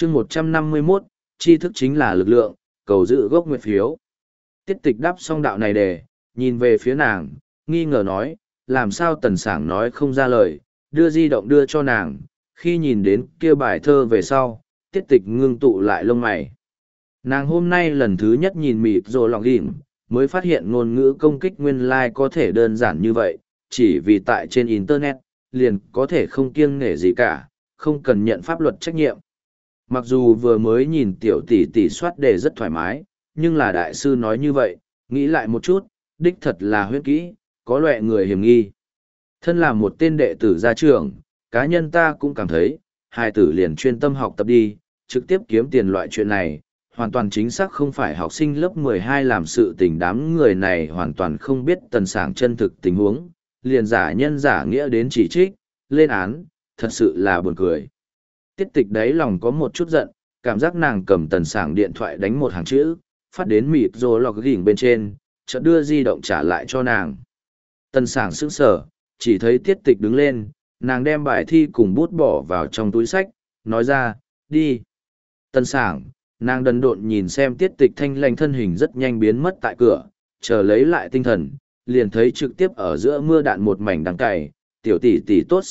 chương 151, tri thức chính là lực lượng, cầu giữ gốc nguyện phiếu. Tiết tịch đáp xong đạo này để, nhìn về phía nàng, nghi ngờ nói, làm sao Tần Sảng nói không ra lời, đưa di động đưa cho nàng, khi nhìn đến kia bài thơ về sau, tiết tịch ngưng tụ lại lông mày. Nàng hôm nay lần thứ nhất nhìn mịt rồi lòng ghim, mới phát hiện ngôn ngữ công kích nguyên lai có thể đơn giản như vậy, chỉ vì tại trên Internet, liền có thể không kiêng nể gì cả, không cần nhận pháp luật trách nhiệm. Mặc dù vừa mới nhìn tiểu tỷ tỷ soát đề rất thoải mái, nhưng là đại sư nói như vậy, nghĩ lại một chút, đích thật là huyết kỹ, có loại người hiểm nghi. Thân là một tên đệ tử gia trưởng, cá nhân ta cũng cảm thấy, hai tử liền chuyên tâm học tập đi, trực tiếp kiếm tiền loại chuyện này, hoàn toàn chính xác không phải học sinh lớp 12 làm sự tình. Đám người này hoàn toàn không biết Tần Sảng chân thực tình huống, liền giả nhân giả nghĩa đến chỉ trích, lên án, thật sự là buồn cười. Tiết tịch đấy lòng có một chút giận, cảm giác nàng cầm Tần Sảng điện thoại đánh một hàng chữ, phát đến mịt rồi lọc gỉnh bên trên, chợt đưa di động trả lại cho nàng. Tần Sảng sững sờ, chỉ thấy tiết tịch đứng lên, nàng đem bài thi cùng bút bỏ vào trong túi sách, nói ra, đi. Tần Sảng, nàng đần độn nhìn xem tiết tịch thanh lanh thân hình rất nhanh biến mất tại cửa, chờ lấy lại tinh thần, liền thấy trực tiếp ở giữa mưa đạn một mảnh đắng cày, tiểu tỷ tỷ tốt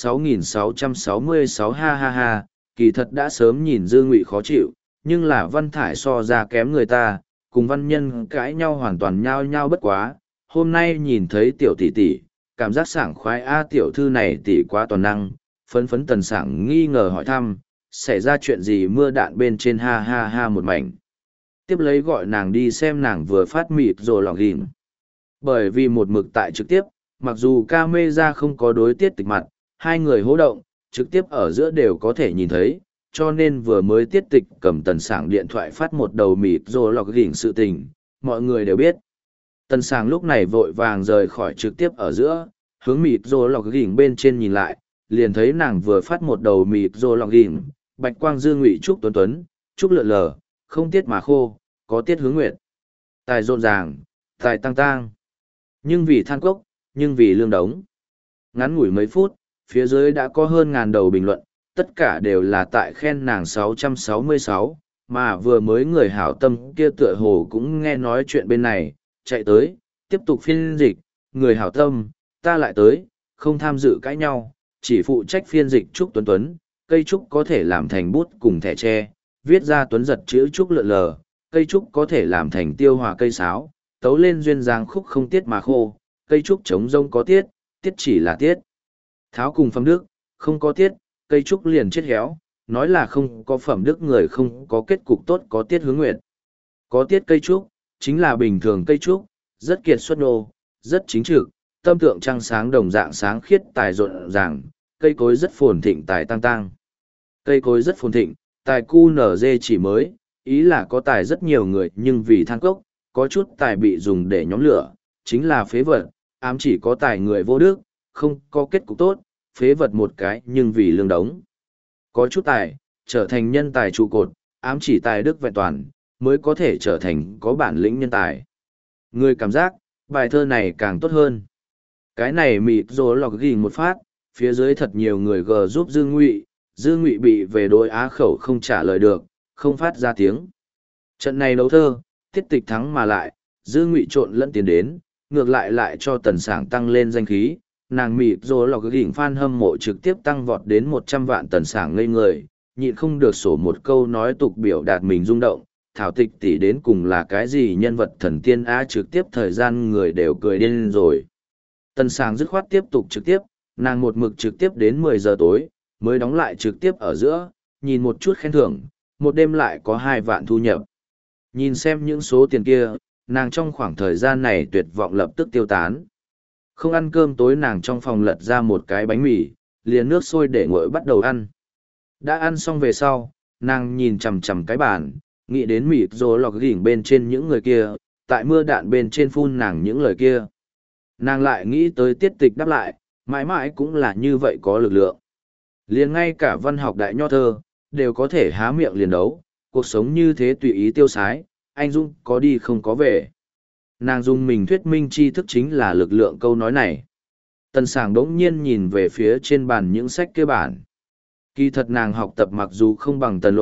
6.666 ha ha ha, kỳ thật đã sớm nhìn Dư Ngụy khó chịu, nhưng là Văn Thải so ra kém người ta, cùng văn nhân cãi nhau hoàn toàn nhao nhao bất quá, hôm nay nhìn thấy tiểu tỷ tỷ, cảm giác sảng khoái a tiểu thư này tỷ quá toàn năng, phấn phấn Tần Sảng nghi ngờ hỏi thăm, xảy ra chuyện gì mưa đạn bên trên ha ha ha một mảnh. Tiếp lấy gọi nàng đi xem nàng vừa phát mịt rồi lọc ghim. Bởi vì một mực tại trực tiếp, mặc dù camera không có đối tiết tịch mặt, hai người hô động, trực tiếp ở giữa đều có thể nhìn thấy, cho nên vừa mới tiết tịch cầm Tần Sảng điện thoại phát một đầu mịt rồi lọc ghim sự tình, mọi người đều biết. Tần Sảng lúc này vội vàng rời khỏi trực tiếp ở giữa, hướng mịt rồi lọc ghim bên trên nhìn lại, liền thấy nàng vừa phát một đầu mịt rồi lọc ghim, bạch quang Dương Ngụy trúc tuấn tuấn, trúc lượn lờ, không tiết mà khô, có tiết hướng nguyệt. Tài rộn ràng, tài tăng tang. Nhưng vì than cốc, nhưng vì lương đống. Ngắn ngủi mấy phút, phía dưới đã có hơn ngàn đầu bình luận, tất cả đều là tại khen nàng 666, mà vừa mới người hảo tâm kia tựa hồ cũng nghe nói chuyện bên này, chạy tới, tiếp tục phiên dịch, người hảo tâm, ta lại tới, không tham dự cãi nhau, chỉ phụ trách phiên dịch trúc tuấn tuấn, cây trúc có thể làm thành bút cùng thẻ tre, viết ra tuấn giật chữ trúc lượn lờ, cây trúc có thể làm thành tiêu hòa cây sáo, tấu lên duyên dáng khúc không tiết mà khô, cây trúc trống rông có tiết, tiết chỉ là tiết. Tháo cùng phẩm đức, không có tiết, cây trúc liền chết héo, nói là không có phẩm đức người không có kết cục tốt có tiết hướng nguyện. Có tiết cây trúc, chính là bình thường cây trúc, rất kiệt xuất nô, rất chính trực, tâm tượng trăng sáng đồng dạng sáng khiết tài rộn ràng, cây cối rất phồn thịnh tài tăng tăng. Cây cối rất phồn thịnh, tài cu nở dê chỉ mới, ý là có tài rất nhiều người nhưng vì than cốc, có chút tài bị dùng để nhóm lửa, chính là phế vật, ám chỉ có tài người vô đức, không có kết cục tốt, phế vật một cái nhưng vì lương đống. Có chút tài, trở thành nhân tài trụ cột, ám chỉ tài đức vẹn toàn, mới có thể trở thành có bản lĩnh nhân tài. Người cảm giác, bài thơ này càng tốt hơn. Cái này mịt rồi lọc ghiền một phát, phía dưới thật nhiều người gờ giúp Dư Ngụy bị về đối á khẩu không trả lời được, không phát ra tiếng. Trận này đấu thơ, tiết tịch thắng mà lại, Dư Ngụy trộn lẫn tiền đến, ngược lại cho Tần Sảng tăng lên danh khí, nàng mịt rồi lọc ghiền fan hâm mộ trực tiếp tăng vọt đến 100 vạn. Tần Sảng ngây người, nhịn không được sổ một câu nói tục biểu đạt mình rung động, thảo tịch tỷ đến cùng là cái gì nhân vật thần tiên á, trực tiếp thời gian người đều cười điên rồi. Tần Sảng dứt khoát tiếp tục trực tiếp, nàng một mực trực tiếp đến 10 giờ tối, mới đóng lại trực tiếp ở giữa, nhìn một chút khen thưởng, một đêm lại có 2 vạn thu nhập. Nhìn xem những số tiền kia, nàng trong khoảng thời gian này tuyệt vọng lập tức tiêu tán. Không ăn cơm tối, nàng trong phòng lật ra một cái bánh mì, liền nước sôi để nguội bắt đầu ăn. Đã ăn xong về sau, nàng nhìn chằm chằm cái bàn, nghĩ đến mịt rồi lọc gỉnh bên trên những người kia, tại mưa đạn bên trên phun nàng những lời kia. Nàng lại nghĩ tới tiết tịch đáp lại, mãi mãi cũng là như vậy có lực lượng. Liền ngay cả văn học đại nho thơ, đều có thể há miệng liền đấu, cuộc sống như thế tùy ý tiêu sái, anh Dung có đi không có về. Nàng dùng mình thuyết minh tri thức chính là lực lượng câu nói này. Tần Sảng đống nhiên nhìn về phía trên bàn những sách kia bản. Kỳ thật nàng học tập mặc dù không bằng Tần Lộ,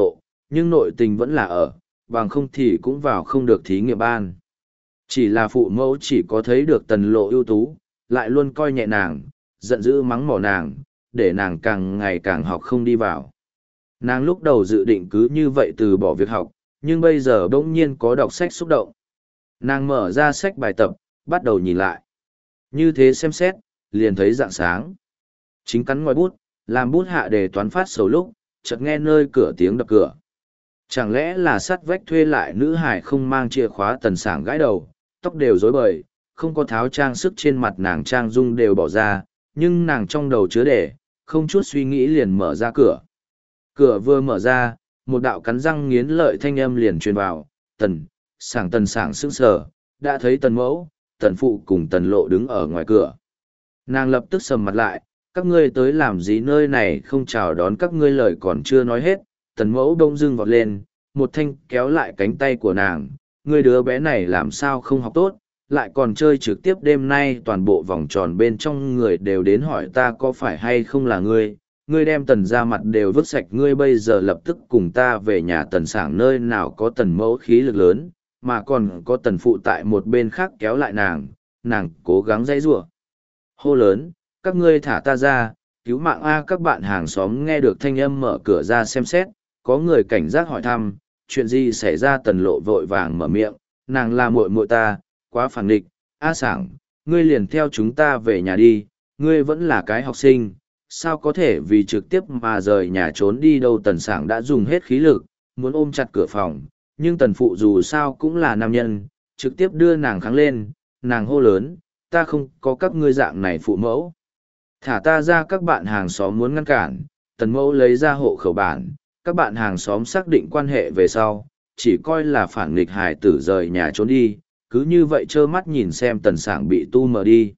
nhưng nội tình vẫn là ở, bằng không thì cũng vào không được thí nghiệm ban. Chỉ là phụ mẫu chỉ có thấy được Tần Lộ ưu tú, lại luôn coi nhẹ nàng, giận dữ mắng mỏ nàng, để nàng càng ngày càng học không đi vào. Nàng lúc đầu dự định cứ như vậy từ bỏ việc học, nhưng bây giờ bỗng nhiên có đọc sách xúc động. Nàng mở ra sách bài tập, bắt đầu nhìn lại. Như thế xem xét, liền thấy rạng sáng. Chính cắn ngòi bút, làm bút hạ đề toán phát sầu lúc, chợt nghe nơi cửa tiếng đập cửa. Chẳng lẽ là sắt vách thuê lại nữ hải không mang chìa khóa? Tần Sảng gãi đầu, tóc đều rối bời, không có tháo trang sức trên mặt nàng trang dung đều bỏ ra, nhưng nàng trong đầu chứa để, không chút suy nghĩ liền mở ra cửa. Cửa vừa mở ra, một đạo cắn răng nghiến lợi thanh âm liền truyền vào, Tần Sảng sững sờ, đã thấy Tần Mẫu, Tần Phụ cùng Tần Lộ đứng ở ngoài cửa. Nàng lập tức sầm mặt lại, các ngươi tới làm gì nơi này, không chào đón các ngươi. Lời còn chưa nói hết, Tần Mẫu đông dưng vọt lên, một thanh kéo lại cánh tay của nàng, ngươi đứa bé này làm sao không học tốt, lại còn chơi trực tiếp. Đêm nay toàn bộ vòng tròn bên trong người đều đến hỏi ta có phải hay không là ngươi đem Tần ra mặt đều vứt sạch, ngươi bây giờ lập tức cùng ta về nhà. Tần Sảng nơi nào có Tần Mẫu khí lực lớn, mà còn có Tần Phụ tại một bên khác kéo lại nàng cố gắng dãy giụa, hô lớn, các ngươi thả ta ra, cứu mạng a. Các bạn hàng xóm nghe được thanh âm mở cửa ra xem xét, có người cảnh giác hỏi thăm, chuyện gì xảy ra? Tần Lộ vội vàng mở miệng, nàng là muội muội ta, quá phản nghịch. A Sảng, ngươi liền theo chúng ta về nhà đi, ngươi vẫn là cái học sinh, sao có thể vì trực tiếp mà rời nhà trốn đi đâu? Tần Sảng đã dùng hết khí lực, muốn ôm chặt cửa phòng, nhưng Tần Phụ dù sao cũng là nam nhân, trực tiếp đưa nàng kháng lên, nàng hô lớn, ta không có các ngươi dạng này phụ mẫu. Thả ta ra. Các bạn hàng xóm muốn ngăn cản, Tần Mẫu lấy ra hộ khẩu bản, các bạn hàng xóm xác định quan hệ về sau, chỉ coi là phản nghịch hài tử rời nhà trốn đi, cứ như vậy trơ mắt nhìn xem Tần Sảng bị tu mờ đi.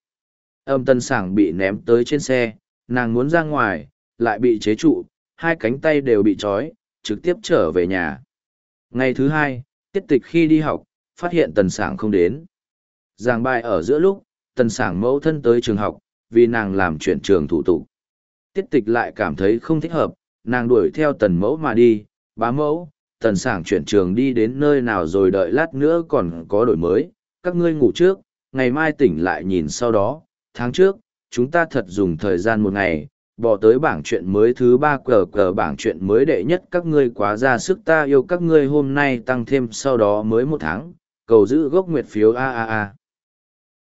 Tần Sảng bị ném tới trên xe, nàng muốn ra ngoài, lại bị chế trụ, hai cánh tay đều bị trói, trực tiếp trở về nhà. Ngày thứ hai, Tiết Tịch khi đi học, phát hiện Tần Sảng không đến. Giảng bài ở giữa lúc, Tần Sảng mẫu thân tới trường học, vì nàng làm chuyển trường thủ tục. Tiết Tịch lại cảm thấy không thích hợp, nàng đuổi theo Tần Mẫu mà đi. Bá mẫu, Tần Sảng chuyển trường đi đến nơi nào rồi? Đợi lát nữa còn có đổi mới, các ngươi ngủ trước, ngày mai tỉnh lại nhìn sau đó. Tháng trước, chúng ta thật dùng thời gian một ngày, bỏ tới bảng chuyện mới thứ 3 cờ bảng chuyện mới đệ nhất, các ngươi quá ra sức, ta yêu các ngươi. Hôm nay tăng thêm sau đó mới 1 tháng, cầu giữ gốc nguyệt phiếu a a a.